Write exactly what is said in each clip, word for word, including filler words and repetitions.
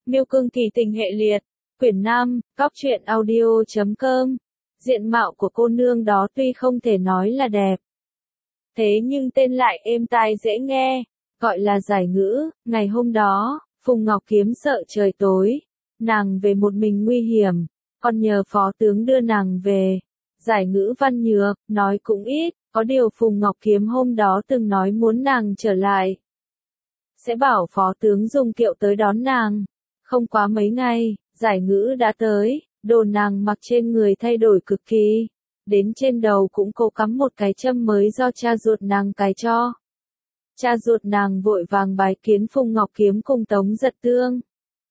Miêu Cương Kỳ Tình Hệ Liệt, quyển năm, góc truyện audio chấm com. Diện mạo của cô nương đó tuy không thể nói là đẹp, thế nhưng tên lại êm tai dễ nghe, gọi là giải ngữ. Ngày hôm đó, Phùng Ngọc Kiếm sợ trời tối, nàng về một mình nguy hiểm, còn nhờ phó tướng đưa nàng về. Giải ngữ văn nhược, nói cũng ít, có điều Phùng Ngọc Kiếm hôm đó từng nói muốn nàng trở lại, sẽ bảo phó tướng dùng kiệu tới đón nàng. Không quá mấy ngày, giải ngữ đã tới, đồ nàng mặc trên người thay đổi cực kỳ, đến trên đầu cũng cố cắm một cái châm mới do cha ruột nàng cài cho. Cha ruột nàng vội vàng bái kiến Phùng Ngọc Kiếm cùng Tống Giật Tương.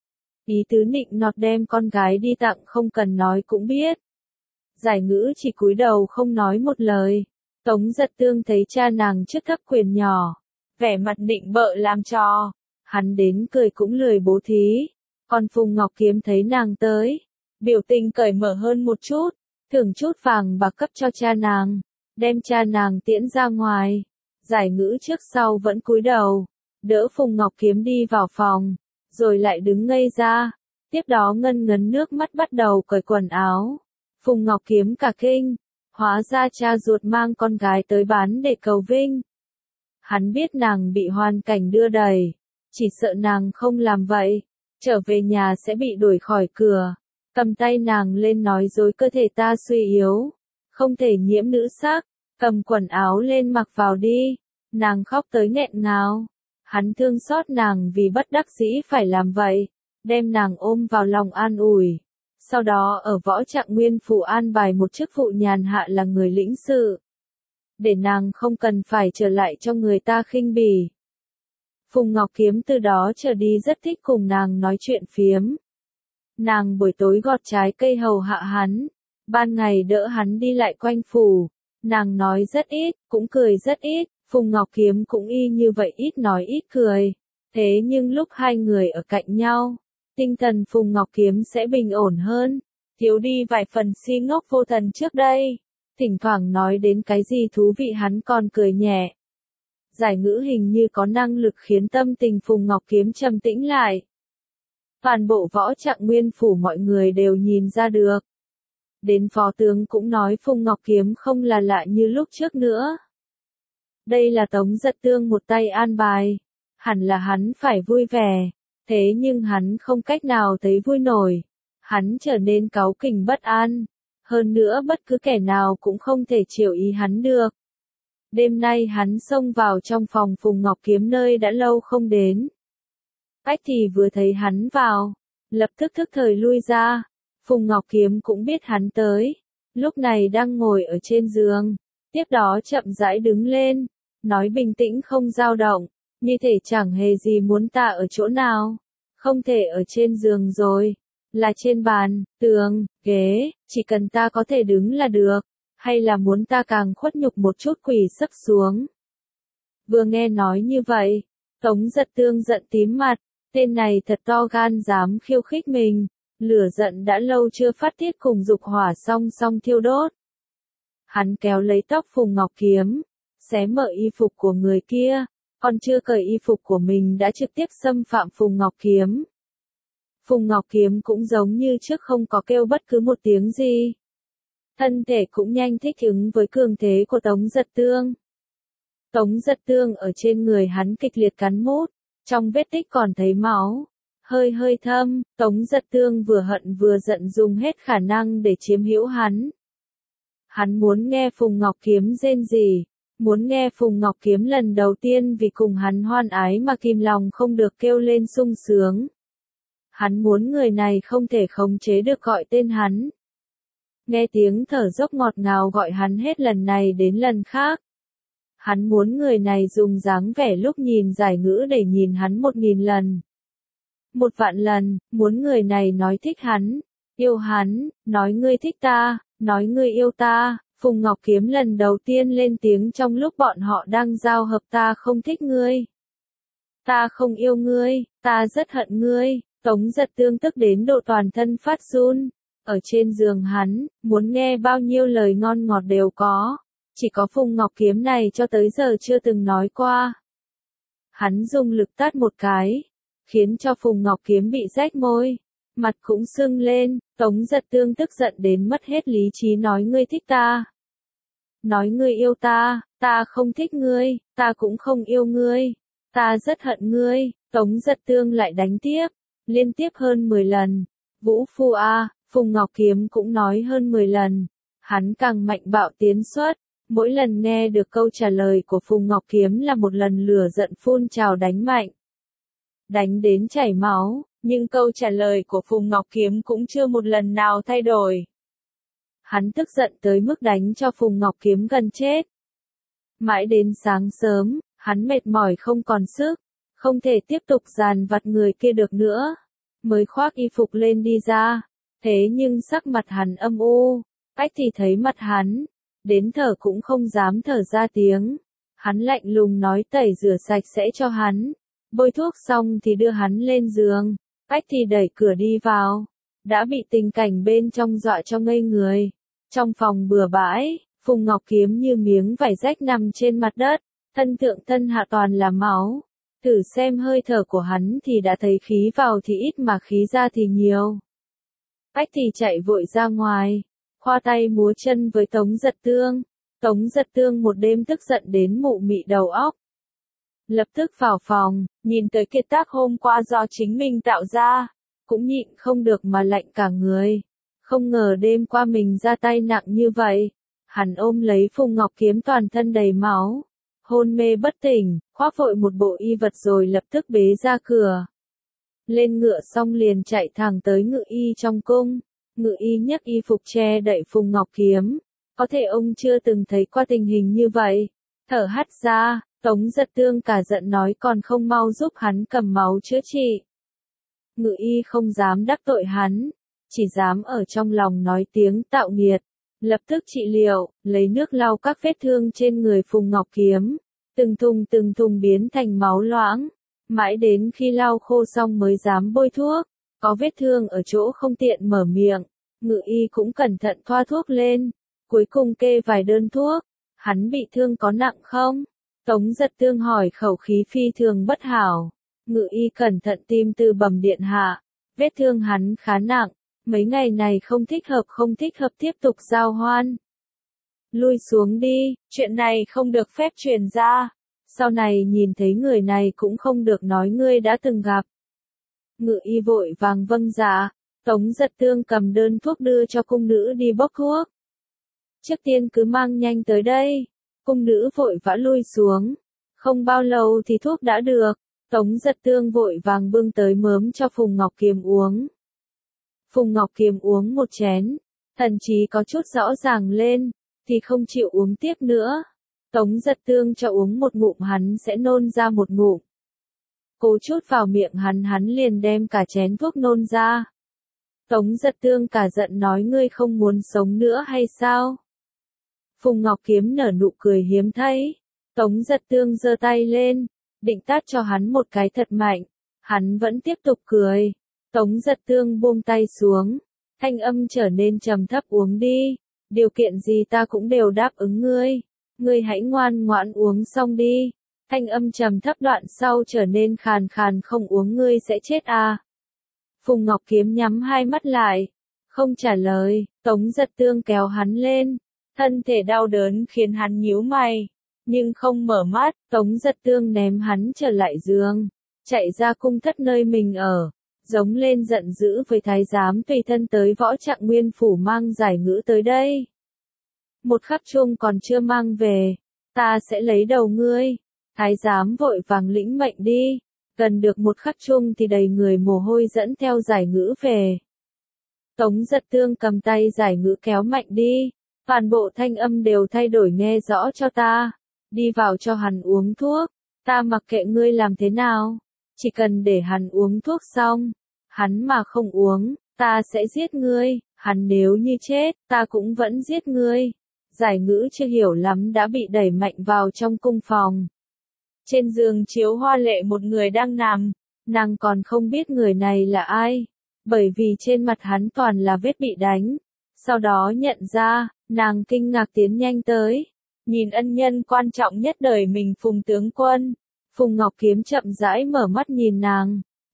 Ý tứ nịnh nọt đem con gái đi tặng không cần nói cũng biết. Giải ngữ chỉ cúi đầu không nói một lời. Tống Giật Tương thấy cha nàng chức thấp quyền nhỏ, vẻ mặt nịnh bợ làm trò, hắn đến cười cũng lười bố thí. Còn Phùng Ngọc Kiếm thấy nàng tới, biểu tình cởi mở hơn một chút, thưởng chút vàng bạc cấp cho cha nàng, đem cha nàng tiễn ra ngoài. Giải ngữ trước sau vẫn cúi đầu, đỡ Phùng Ngọc Kiếm đi vào phòng, rồi lại đứng ngây ra. Tiếp đó ngân ngấn nước mắt bắt đầu cởi quần áo. Phùng Ngọc Kiếm cả kinh, hóa ra cha ruột mang con gái tới bán để cầu vinh. Hắn biết nàng bị hoàn cảnh đưa đẩy, chỉ sợ nàng không làm vậy, trở về nhà sẽ bị đuổi khỏi cửa. Cầm tay nàng lên nói dối cơ thể ta suy yếu, không thể nhiễm nữ sắc, cầm quần áo lên mặc vào đi. Nàng khóc tới nghẹn ngào. Hắn thương xót nàng vì bất đắc dĩ phải làm vậy, đem nàng ôm vào lòng an ủi. Sau đó ở Võ Trạng Nguyên phủ an bài một chức vụ nhàn hạ là người lĩnh sự, để nàng không cần phải trở lại cho người ta khinh bỉ. Phùng Ngọc Kiếm từ đó trở đi rất thích cùng nàng nói chuyện phiếm. Nàng buổi tối gọt trái cây hầu hạ hắn, ban ngày đỡ hắn đi lại quanh phủ. Nàng nói rất ít, cũng cười rất ít, Phùng Ngọc Kiếm cũng y như vậy, ít nói ít cười. Thế nhưng lúc hai người ở cạnh nhau, tinh thần Phùng Ngọc Kiếm sẽ bình ổn hơn, thiếu đi vài phần si ngốc vô thần trước đây. Thỉnh thoảng nói đến cái gì thú vị hắn còn cười nhẹ. Giải ngữ hình như có năng lực khiến tâm tình Phùng Ngọc Kiếm trầm tĩnh lại. Toàn bộ Võ Trạng Nguyên phủ mọi người đều nhìn ra được. Đến phó tướng cũng nói Phùng Ngọc Kiếm không là lạ như lúc trước nữa. Đây là Tống Giật Tương một tay an bài, hẳn là hắn phải vui vẻ, thế nhưng hắn không cách nào thấy vui nổi. Hắn trở nên cáu kỉnh bất an, hơn nữa bất cứ kẻ nào cũng không thể chiều ý hắn được. Đêm nay hắn xông vào trong phòng Phùng Ngọc Kiếm nơi đã lâu không đến. Ách thì vừa thấy hắn vào, lập tức thức thời lui ra. Phùng Ngọc Kiếm cũng biết hắn tới, lúc này đang ngồi ở trên giường, tiếp đó chậm rãi đứng lên, nói bình tĩnh không dao động, như thể chẳng hề gì muốn ta ở chỗ nào. Không thể ở trên giường rồi, là trên bàn, tường, ghế, chỉ cần ta có thể đứng là được, hay là muốn ta càng khuất nhục một chút quỳ sấp xuống. Vừa nghe nói như vậy, Tống Giật Tương giận tím mặt, tên này thật to gan dám khiêu khích mình. Lửa giận đã lâu chưa phát tiết cùng dục hỏa song song thiêu đốt. Hắn kéo lấy tóc Phùng Ngọc Kiếm, xé mở y phục của người kia, còn chưa cởi y phục của mình đã trực tiếp xâm phạm Phùng Ngọc Kiếm. Phùng Ngọc Kiếm cũng giống như trước không có kêu bất cứ một tiếng gì. Thân thể cũng nhanh thích ứng với cường thế của Tống Giật Tương. Tống Giật Tương ở trên người hắn kịch liệt cắn mút, trong vết tích còn thấy máu. Hơi hơi thâm, Tống Giật Tương vừa hận vừa giận dùng hết khả năng để chiếm hữu hắn. Hắn muốn nghe Phùng Ngọc Kiếm rên rỉ, muốn nghe Phùng Ngọc Kiếm lần đầu tiên vì cùng hắn hoan ái mà kìm lòng không được kêu lên sung sướng. Hắn muốn người này không thể khống chế được gọi tên hắn. Nghe tiếng thở dốc ngọt ngào gọi hắn hết lần này đến lần khác. Hắn muốn người này dùng dáng vẻ lúc nhìn giải ngữ để nhìn hắn một nghìn lần. Một vạn lần, muốn người này nói thích hắn, yêu hắn, nói ngươi thích ta, nói ngươi yêu ta. Phùng Ngọc Kiếm lần đầu tiên lên tiếng trong lúc bọn họ đang giao hợp, ta không thích ngươi. Ta không yêu ngươi, ta rất hận ngươi. Tống Giật Tương tức đến độ toàn thân phát run. Ở trên giường hắn, muốn nghe bao nhiêu lời ngon ngọt đều có. Chỉ có Phùng Ngọc Kiếm này cho tới giờ chưa từng nói qua. Hắn dùng lực tát một cái. khiến cho Phùng Ngọc Kiếm bị rách môi, mặt cũng sưng lên. Tống Giật Tương tức giận đến mất hết lý trí nói ngươi thích ta. Nói ngươi yêu ta, ta không thích ngươi, ta cũng không yêu ngươi, ta rất hận ngươi. Tống Giật Tương lại đánh tiếp, liên tiếp hơn mười lần. Vũ phu a, Phùng Ngọc Kiếm cũng nói hơn mười lần. Hắn càng mạnh bạo tiến xuất, mỗi lần nghe được câu trả lời của Phùng Ngọc Kiếm là một lần lửa giận phun trào đánh mạnh. Đánh đến chảy máu, nhưng câu trả lời của Phùng Ngọc Kiếm cũng chưa một lần nào thay đổi. Hắn tức giận tới mức đánh cho Phùng Ngọc Kiếm gần chết. Mãi đến sáng sớm, hắn mệt mỏi không còn sức, không thể tiếp tục dàn vặt người kia được nữa, mới khoác y phục lên đi ra. Thế nhưng sắc mặt hắn âm u, Ách thì thấy mặt hắn, đến thở cũng không dám thở ra tiếng. Hắn lạnh lùng nói tẩy rửa sạch sẽ cho hắn, bôi thuốc xong thì đưa hắn lên giường. Ách thì đẩy cửa đi vào, đã bị tình cảnh bên trong dọa cho ngây người. Trong phòng bừa bãi, Phùng Ngọc Kiếm như miếng vải rách nằm trên mặt đất, thân thượng thân hạ toàn là máu. Thử xem hơi thở của hắn thì đã thấy khí vào thì ít mà khí ra thì nhiều. Ách thì chạy vội ra ngoài, khoa tay múa chân với Tống Giật Tương. Tống Giật Tương một đêm tức giận đến mụ mị đầu óc. Lập tức vào phòng, nhìn tới kiệt tác hôm qua do chính mình tạo ra, cũng nhịn không được mà lạnh cả người. Không ngờ đêm qua mình ra tay nặng như vậy. Hắn ôm lấy Phùng Ngọc Kiếm toàn thân đầy máu, hôn mê bất tỉnh, khoác vội một bộ y vật rồi lập tức bế ra cửa. Lên ngựa xong liền chạy thẳng tới ngự y trong cung. Ngự y nhấc y phục che đậy Phùng Ngọc Kiếm. Có thể ông chưa từng thấy qua tình hình như vậy. Thở hắt ra, Tống Giật Tương cả giận nói còn không mau giúp hắn cầm máu chữa trị. Ngự y không dám đắc tội hắn, chỉ dám ở trong lòng nói tiếng tạo nghiệt. Lập tức trị liệu, lấy nước lau các vết thương trên người Phùng Ngọc Kiếm. Từng thùng từng thùng biến thành máu loãng. Mãi đến khi lau khô xong mới dám bôi thuốc. Có vết thương ở chỗ không tiện mở miệng. Ngự y cũng cẩn thận thoa thuốc lên. Cuối cùng kê vài đơn thuốc. Hắn bị thương có nặng không? Tống Giật Tương hỏi khẩu khí phi thường bất hảo. Ngự y cẩn thận tìm từ bẩm điện hạ. Vết thương hắn khá nặng. Mấy ngày này không thích hợp không thích hợp tiếp tục giao hoan. Lui xuống đi, chuyện này không được phép truyền ra. Sau này nhìn thấy người này cũng không được nói ngươi đã từng gặp. Ngự y vội vàng vâng dạ. Tống Giật Tương cầm đơn thuốc đưa cho cung nữ đi bốc thuốc. Trước tiên cứ mang nhanh tới đây. Cung nữ vội vã lui xuống. Không bao lâu thì thuốc đã được. Tống Giật Tương vội vàng bưng tới mớm cho Phùng Ngọc Kiếm uống. Phùng Ngọc Kiếm uống một chén, thần chí có chút rõ ràng lên, thì không chịu uống tiếp nữa. Tống Giật Tương cho uống một ngụm hắn sẽ nôn ra một ngụm. Cố chút vào miệng hắn hắn liền đem cả chén thuốc nôn ra. Tống Giật Tương cả giận nói ngươi không muốn sống nữa hay sao? Phùng Ngọc Kiếm nở nụ cười hiếm thấy. Tống Giật Tương giơ tay lên, định tát cho hắn một cái thật mạnh. Hắn vẫn tiếp tục cười. Tống Giật Tương buông tay xuống, thanh âm trở nên trầm thấp uống đi, điều kiện gì ta cũng đều đáp ứng ngươi, ngươi hãy ngoan ngoãn uống xong đi. Thanh âm trầm thấp đoạn sau trở nên khàn khàn không uống ngươi sẽ chết à. Phùng Ngọc Kiếm nhắm hai mắt lại, không trả lời. Tống Giật Tương kéo hắn lên, thân thể đau đớn khiến hắn nhíu mày, nhưng không mở mắt. Tống Giật Tương ném hắn trở lại giường, chạy ra cung thất nơi mình ở. Giống lên giận dữ với thái giám tùy thân tới Võ Trạng Nguyên phủ mang giải ngữ tới đây. Một khắc chung còn chưa mang về, ta sẽ lấy đầu ngươi. Thái giám vội vàng lĩnh mệnh đi, gần được một khắc chung thì đầy người mồ hôi dẫn theo giải ngữ về. Tống Giật Tương cầm tay giải ngữ kéo mạnh đi, toàn bộ thanh âm đều thay đổi nghe rõ cho ta, đi vào cho hắn uống thuốc, ta mặc kệ ngươi làm thế nào. Chỉ cần để hắn uống thuốc xong, hắn mà không uống, ta sẽ giết ngươi, hắn nếu như chết, ta cũng vẫn giết ngươi. Giải ngữ chưa hiểu lắm đã bị đẩy mạnh vào trong cung phòng. Trên giường chiếu hoa lệ một người đang nằm, nàng còn không biết người này là ai, bởi vì trên mặt hắn toàn là vết bị đánh. Sau đó nhận ra, nàng kinh ngạc tiến nhanh tới, nhìn ân nhân quan trọng nhất đời mình Phùng tướng quân. Phùng Ngọc Kiếm chậm rãi mở mắt nhìn nàng,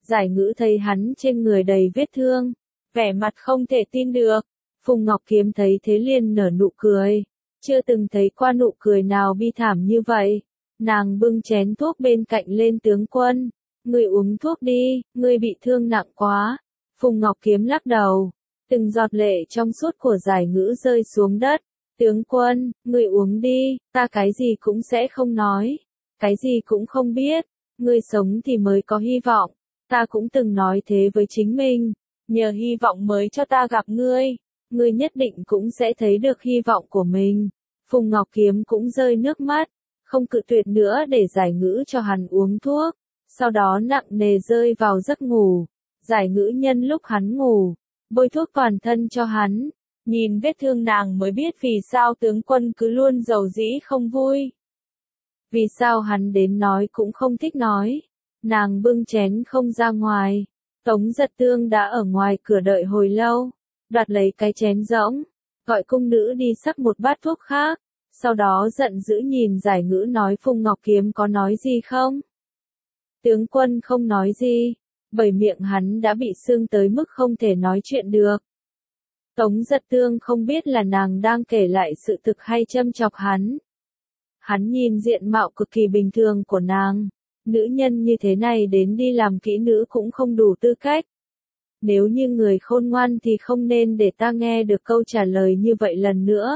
Giải Ngữ thấy hắn trên người đầy vết thương, vẻ mặt không thể tin được. Phùng Ngọc Kiếm thấy thế liền nở nụ cười, chưa từng thấy qua nụ cười nào bi thảm như vậy. Nàng bưng chén thuốc bên cạnh lên, tướng quân, ngươi uống thuốc đi, ngươi bị thương nặng quá. Phùng Ngọc Kiếm lắc đầu, từng giọt lệ trong suốt của Giải Ngữ rơi xuống đất. Tướng quân, ngươi uống đi, ta cái gì cũng sẽ không nói, cái gì cũng không biết, ngươi sống thì mới có hy vọng, ta cũng từng nói thế với chính mình, nhờ hy vọng mới cho ta gặp ngươi, ngươi nhất định cũng sẽ thấy được hy vọng của mình. Phùng Ngọc Kiếm cũng rơi nước mắt, không cự tuyệt nữa để Giải Ngữ cho hắn uống thuốc, sau đó nặng nề rơi vào giấc ngủ. Giải Ngữ nhân lúc hắn ngủ, bôi thuốc toàn thân cho hắn. Nhìn vết thương nàng mới biết vì sao tướng quân cứ luôn giàu dĩ không vui. Vì sao hắn đến nói cũng không thích nói. Nàng bưng chén không ra ngoài. Tống Giật Tương đã ở ngoài cửa đợi hồi lâu. Đoạt lấy cái chén rỗng. Gọi cung nữ đi sắc một bát thuốc khác. Sau đó giận dữ nhìn Giải Ngữ nói Phùng Ngọc Kiếm có nói gì không? Tướng quân không nói gì. Bởi miệng hắn đã bị sưng tới mức không thể nói chuyện được. Tống Giật Tương không biết là nàng đang kể lại sự thực hay châm chọc hắn. Hắn nhìn diện mạo cực kỳ bình thường của nàng. Nữ nhân như thế này đến đi làm kỹ nữ cũng không đủ tư cách. Nếu như người khôn ngoan thì không nên để ta nghe được câu trả lời như vậy lần nữa.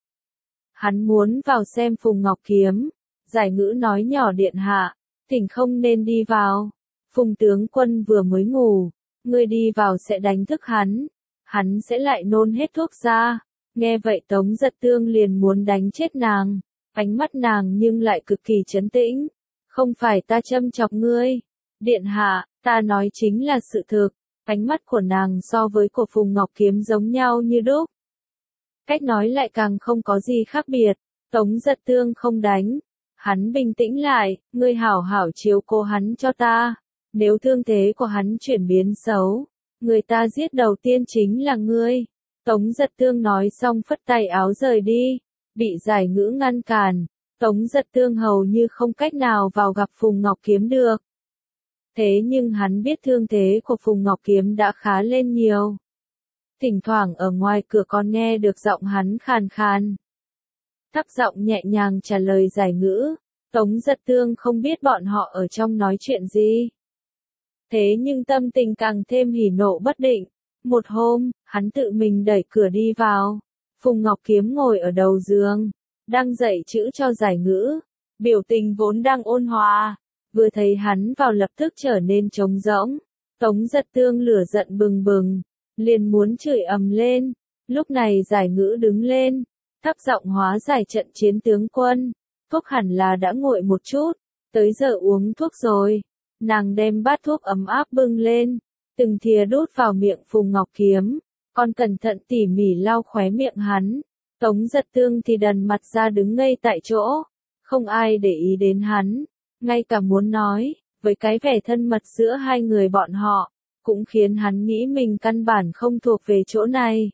Hắn muốn vào xem Phùng Ngọc Kiếm. Giải Ngữ nói nhỏ điện hạ, thỉnh không nên đi vào. Phùng tướng quân vừa mới ngủ, ngươi đi vào sẽ đánh thức hắn. Hắn sẽ lại nôn hết thuốc ra. Nghe vậy Tống Giật Tương liền muốn đánh chết nàng. Ánh mắt nàng nhưng lại cực kỳ trấn tĩnh. Không phải ta châm chọc ngươi. Điện hạ, ta nói chính là sự thực. Ánh mắt của nàng so với của Phùng Ngọc Kiếm giống nhau như đúc. Cách nói lại càng không có gì khác biệt. Tống Giật Tương không đánh. Hắn bình tĩnh lại, ngươi hảo hảo chiếu cố hắn cho ta. Nếu thương thế của hắn chuyển biến xấu, người ta giết đầu tiên chính là ngươi. Tống Giật Tương nói xong phất tay áo rời đi. Bị Giải Ngữ ngăn cản. Tống Giật Tương hầu như không cách nào vào gặp Phùng Ngọc Kiếm được. Thế nhưng hắn biết thương thế của Phùng Ngọc Kiếm đã khá lên nhiều. Thỉnh thoảng ở ngoài cửa còn nghe được giọng hắn khàn khàn. Thấp giọng nhẹ nhàng trả lời Giải Ngữ. Tống Giật Tương không biết bọn họ ở trong nói chuyện gì. Thế nhưng tâm tình càng thêm hỉ nộ bất định. Một hôm, hắn tự mình đẩy cửa đi vào. Phùng Ngọc Kiếm ngồi ở đầu giường, đang dạy chữ cho Giải Ngữ. Biểu tình vốn đang ôn hòa, vừa thấy hắn vào lập tức trở nên trống rỗng. Tống Giật Tương lửa giận bừng bừng, liền muốn chửi ầm lên. Lúc này Giải Ngữ đứng lên, thấp giọng hóa giải trận chiến tướng quân. Thuốc hẳn là đã nguội một chút, tới giờ uống thuốc rồi. Nàng đem bát thuốc ấm áp bưng lên, từng thìa đút vào miệng Phùng Ngọc Kiếm, còn cẩn thận tỉ mỉ lau khóe miệng hắn. Tống Giật Tương thì đần mặt ra đứng ngây tại chỗ, không ai để ý đến hắn, ngay cả muốn nói, với cái vẻ thân mật giữa hai người bọn họ, cũng khiến hắn nghĩ mình căn bản không thuộc về chỗ này.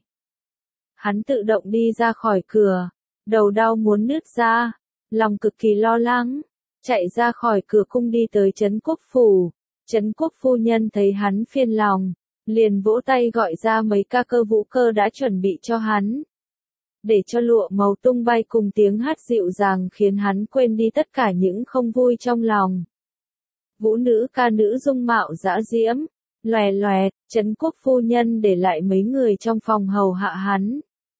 Hắn tự động đi ra khỏi cửa, đầu đau muốn nứt ra, lòng cực kỳ lo lắng. Chạy ra khỏi cửa cung đi tới Trấn Quốc phủ. Trấn Quốc phu nhân thấy hắn phiền lòng, liền vỗ tay gọi ra mấy ca cơ vũ cơ đã chuẩn bị cho hắn. Để cho lụa màu tung bay cùng tiếng hát dịu dàng khiến hắn quên đi tất cả những không vui trong lòng. Vũ nữ ca nữ dung mạo dã diễm, lòe lòe, Trấn Quốc phu nhân để lại mấy người trong phòng hầu hạ hắn.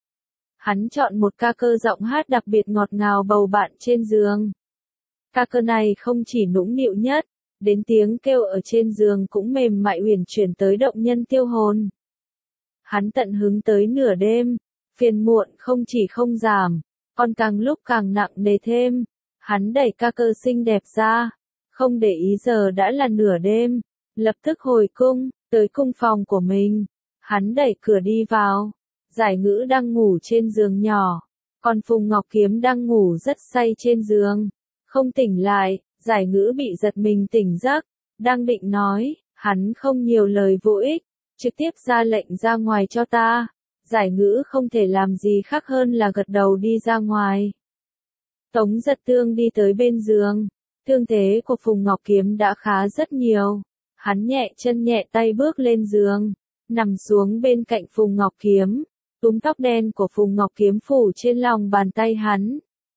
Hắn chọn một ca cơ giọng hát đặc biệt ngọt ngào bầu bạn trên giường. Ca cơ này không chỉ nũng nịu nhất, đến tiếng kêu ở trên giường cũng mềm mại uyển chuyển tới động nhân tiêu hồn. Hắn tận hứng tới nửa đêm, phiền muộn không chỉ không giảm, còn càng lúc càng nặng nề thêm. Hắn đẩy ca cơ xinh đẹp ra, không để ý giờ đã là nửa đêm, lập tức hồi cung, tới cung phòng của mình. Hắn đẩy cửa đi vào, Giải Ngữ đang ngủ trên giường nhỏ, còn Phùng Ngọc Kiếm đang ngủ rất say trên giường. Không tỉnh lại, Giải Ngữ bị giật mình tỉnh giấc, đang định nói, hắn không nhiều lời vô ích, trực tiếp ra lệnh ra ngoài cho ta. Giải Ngữ không thể làm gì khác hơn là gật đầu đi ra ngoài. Tống Giật Tương đi tới bên giường, thương thế của Phùng Ngọc Kiếm đã khá rất nhiều. Hắn nhẹ chân nhẹ tay bước lên giường, nằm xuống bên cạnh Phùng Ngọc Kiếm, túm tóc đen của Phùng Ngọc Kiếm phủ trên lòng bàn tay hắn.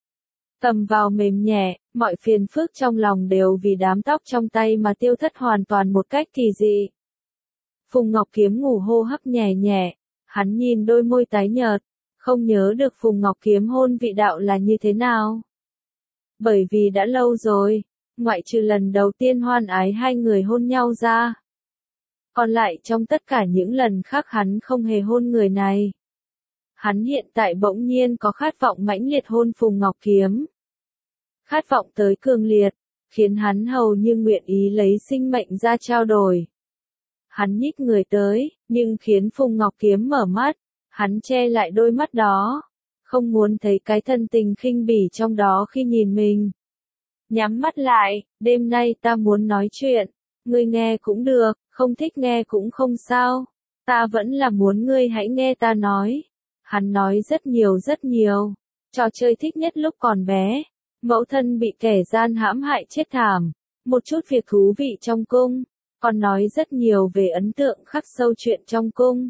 Cầm vào mềm nhẹ, mọi phiền phức trong lòng đều vì đám tóc trong tay mà tiêu thất hoàn toàn một cách kỳ dị. Phùng Ngọc Kiếm ngủ hô hấp nhẹ nhẹ, hắn nhìn đôi môi tái nhợt, không nhớ được Phùng Ngọc Kiếm hôn vị đạo là như thế nào. Bởi vì đã lâu rồi, ngoại trừ lần đầu tiên hoan ái hai người hôn nhau ra. Còn lại trong tất cả những lần khác hắn không hề hôn người này. Hắn hiện tại bỗng nhiên có khát vọng mãnh liệt hôn Phùng Ngọc Kiếm. Khát vọng tới cường liệt, khiến hắn hầu như nguyện ý lấy sinh mệnh ra trao đổi. Hắn nhích người tới, nhưng khiến Phùng Ngọc Kiếm mở mắt, hắn che lại đôi mắt đó, không muốn thấy cái thân tình khinh bỉ trong đó khi nhìn mình. Nhắm mắt lại, đêm nay ta muốn nói chuyện, ngươi nghe cũng được, không thích nghe cũng không sao, ta vẫn là muốn ngươi hãy nghe ta nói. Hắn nói rất nhiều rất nhiều, trò chơi thích nhất lúc còn bé, mẫu thân bị kẻ gian hãm hại chết thảm, một chút việc thú vị trong cung, còn nói rất nhiều về ấn tượng khắc sâu chuyện trong cung.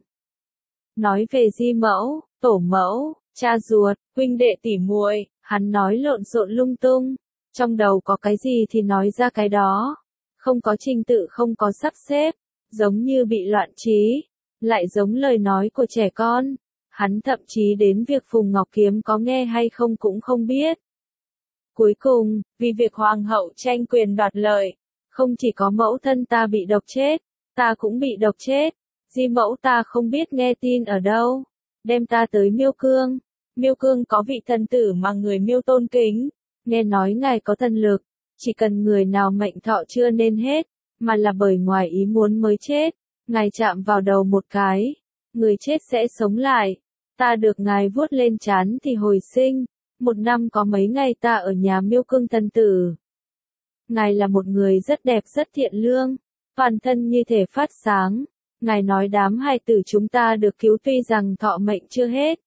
Nói về di mẫu, tổ mẫu, cha ruột, huynh đệ tỉ muội, hắn nói lộn xộn lung tung, trong đầu có cái gì thì nói ra cái đó, không có trình tự không có sắp xếp, giống như bị loạn trí, lại giống lời nói của trẻ con. Hắn thậm chí đến việc Phùng Ngọc Kiếm có nghe hay không cũng không biết. Cuối cùng, vì việc hoàng hậu tranh quyền đoạt lợi, không chỉ có mẫu thân ta bị độc chết, ta cũng bị độc chết. Di mẫu ta không biết nghe tin ở đâu, đem ta tới Miêu Cương. Miêu Cương có vị thần tử mà người Miêu tôn kính, nghe nói ngài có thần lực, chỉ cần người nào mệnh thọ chưa nên hết, mà là bởi ngoài ý muốn mới chết, ngài chạm vào đầu một cái, người chết sẽ sống lại. Ta được ngài vuốt lên trán thì hồi sinh, một năm có mấy ngày ta ở nhà Miêu Cương thần tử. Ngài là một người rất đẹp rất thiện lương, toàn thân như thể phát sáng. Ngài nói đám hài tử chúng ta được cứu tuy rằng thọ mệnh chưa hết.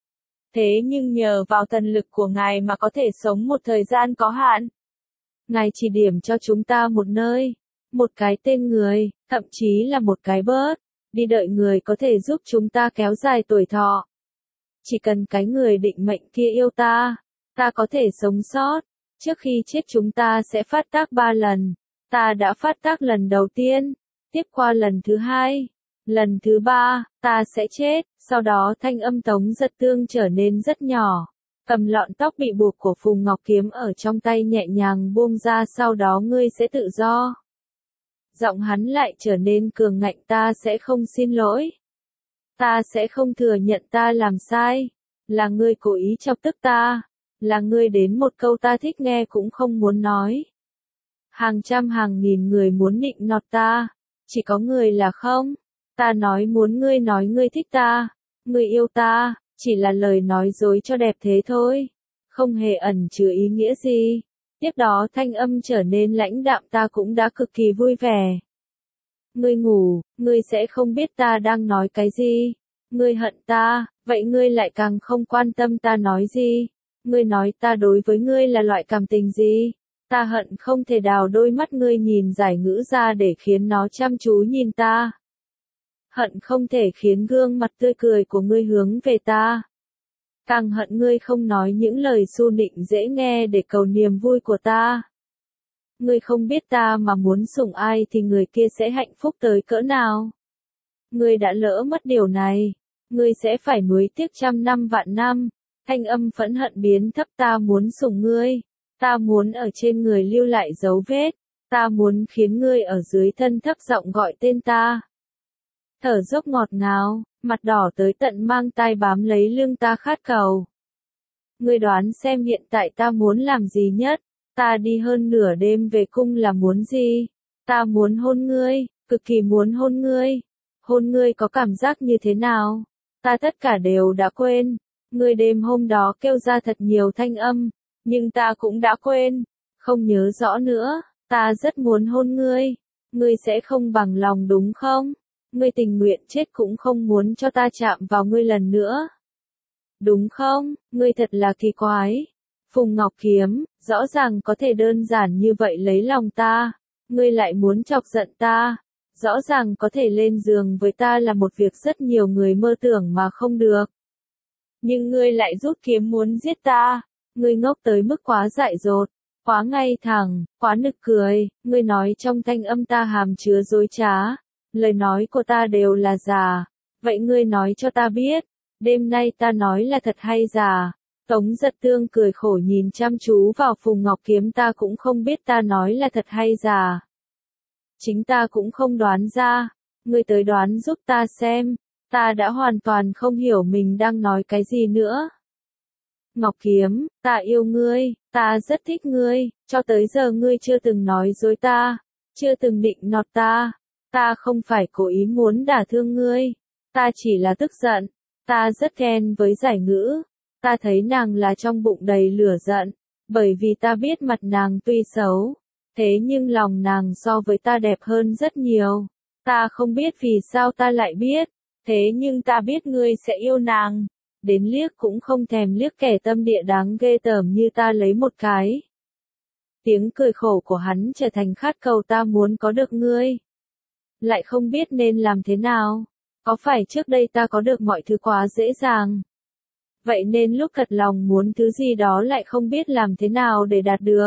Thế nhưng nhờ vào thần lực của ngài mà có thể sống một thời gian có hạn. Ngài chỉ điểm cho chúng ta một nơi, một cái tên người, thậm chí là một cái bớt, đi đợi người có thể giúp chúng ta kéo dài tuổi thọ. Chỉ cần cái người định mệnh kia yêu ta, ta có thể sống sót, trước khi chết chúng ta sẽ phát tác ba lần, ta đã phát tác lần đầu tiên, tiếp qua lần thứ hai, lần thứ ba, ta sẽ chết, sau đó thanh âm Tống Giật Tương trở nên rất nhỏ, cầm lọn tóc bị buộc của Phùng Ngọc Kiếm ở trong tay nhẹ nhàng buông ra sau đó ngươi sẽ tự do. Giọng hắn lại trở nên cường ngạnh ta sẽ không xin lỗi. Ta sẽ không thừa nhận ta làm sai, là ngươi cố ý chọc tức ta, là ngươi đến một câu ta thích nghe cũng không muốn nói. Hàng trăm hàng nghìn người muốn nịnh nọt ta, chỉ có người là không. Ta nói muốn ngươi nói ngươi thích ta, ngươi yêu ta, chỉ là lời nói dối cho đẹp thế thôi, không hề ẩn chứa ý nghĩa gì. Tiếp đó thanh âm trở nên lãnh đạm ta cũng đã cực kỳ vui vẻ. Ngươi ngủ, ngươi sẽ không biết ta đang nói cái gì. Ngươi hận ta, vậy ngươi lại càng không quan tâm ta nói gì. Ngươi nói ta đối với ngươi là loại cảm tình gì. Ta hận không thể đào đôi mắt ngươi nhìn giải ngữ ra để khiến nó chăm chú nhìn ta. Hận không thể khiến gương mặt tươi cười của ngươi hướng về ta. Càng hận ngươi không nói những lời su nịnh dễ nghe để cầu niềm vui của ta. Ngươi không biết ta mà muốn sủng ai thì người kia sẽ hạnh phúc tới cỡ nào. Ngươi đã lỡ mất điều này, ngươi sẽ phải nuối tiếc trăm năm vạn năm. Thanh âm phẫn hận biến thấp ta muốn sủng ngươi, ta muốn ở trên người lưu lại dấu vết, ta muốn khiến ngươi ở dưới thân thấp giọng gọi tên ta. Thở dốc ngọt ngào, mặt đỏ tới tận mang tai bám lấy lưng ta khát cầu. Ngươi đoán xem hiện tại ta muốn làm gì nhất, ta đi hơn nửa đêm về cung là muốn gì? Ta muốn hôn ngươi, cực kỳ muốn hôn ngươi. Hôn ngươi có cảm giác như thế nào? Ta tất cả đều đã quên. Ngươi đêm hôm đó kêu ra thật nhiều thanh âm, nhưng ta cũng đã quên, không nhớ rõ nữa. Ta rất muốn hôn ngươi. Ngươi sẽ không bằng lòng đúng không? Ngươi tình nguyện chết cũng không muốn cho ta chạm vào ngươi lần nữa. Đúng không? Ngươi thật là kỳ quái. Phùng Ngọc Kiếm, rõ ràng có thể đơn giản như vậy lấy lòng ta. Ngươi lại muốn chọc giận ta. Rõ ràng có thể lên giường với ta là một việc rất nhiều người mơ tưởng mà không được. Nhưng ngươi lại rút kiếm muốn giết ta, ngươi ngốc tới mức quá dại dột, quá ngay thẳng, quá nực cười, ngươi nói trong thanh âm ta hàm chứa dối trá, lời nói của ta đều là giả, vậy ngươi nói cho ta biết, đêm nay ta nói là thật hay giả? Tống Giật Tương cười khổ nhìn chăm chú vào Phùng Ngọc Kiếm, ta cũng không biết ta nói là thật hay giả. Chính ta cũng không đoán ra, ngươi tới đoán giúp ta xem, ta đã hoàn toàn không hiểu mình đang nói cái gì nữa. Ngọc Kiếm, ta yêu ngươi, ta rất thích ngươi, cho tới giờ ngươi chưa từng nói dối ta, chưa từng định nọt ta, ta không phải cố ý muốn đả thương ngươi, ta chỉ là tức giận, ta rất ghen với Giải Ngữ, ta thấy nàng là trong bụng đầy lửa giận, bởi vì ta biết mặt nàng tuy xấu, thế nhưng lòng nàng so với ta đẹp hơn rất nhiều, ta không biết vì sao ta lại biết, thế nhưng ta biết ngươi sẽ yêu nàng. Đến liếc cũng không thèm liếc kẻ tâm địa đáng ghê tởm như ta lấy một cái. Tiếng cười khổ của hắn trở thành khát cầu ta muốn có được ngươi. Lại không biết nên làm thế nào. Có phải trước đây ta có được mọi thứ quá dễ dàng? Vậy nên lúc thật lòng muốn thứ gì đó lại không biết làm thế nào để đạt được.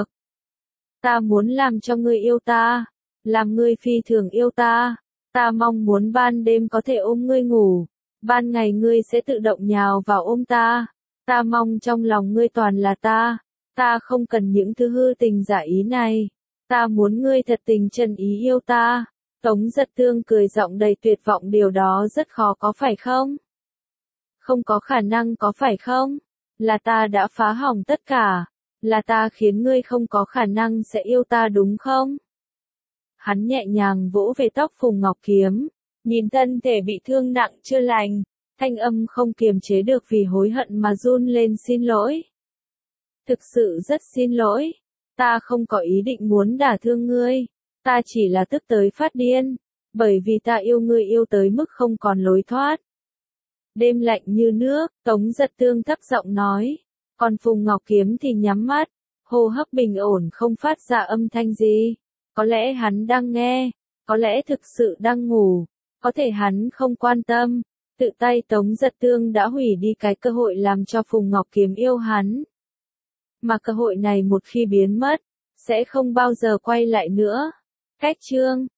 Ta muốn làm cho ngươi yêu ta. Làm ngươi phi thường yêu ta. Ta mong muốn ban đêm có thể ôm ngươi ngủ. Ban ngày ngươi sẽ tự động nhào vào ôm ta. Ta mong trong lòng ngươi toàn là ta. Ta không cần những thứ hư tình giả ý này. Ta muốn ngươi thật tình chân ý yêu ta. Tống Giật Tương cười giọng đầy tuyệt vọng, điều đó rất khó có phải không? Không có khả năng có phải không? Là ta đã phá hỏng tất cả. Là ta khiến ngươi không có khả năng sẽ yêu ta đúng không? Hắn nhẹ nhàng vỗ về tóc Phùng Ngọc Kiếm. Nhìn thân thể bị thương nặng chưa lành, thanh âm không kiềm chế được vì hối hận mà run lên, xin lỗi. Thực sự rất xin lỗi, ta không có ý định muốn đả thương ngươi, ta chỉ là tức tới phát điên, bởi vì ta yêu ngươi yêu tới mức không còn lối thoát. Đêm lạnh như nước, Tống Giật Tương thấp giọng nói, còn Phùng Ngọc Kiếm thì nhắm mắt, hô hấp bình ổn không phát ra âm thanh gì, có lẽ hắn đang nghe, có lẽ thực sự đang ngủ. Có thể hắn không quan tâm, tự tay Tống Giật Tương đã hủy đi cái cơ hội làm cho Phùng Ngọc Kiếm yêu hắn. Mà cơ hội này một khi biến mất, sẽ không bao giờ quay lại nữa. Cách chương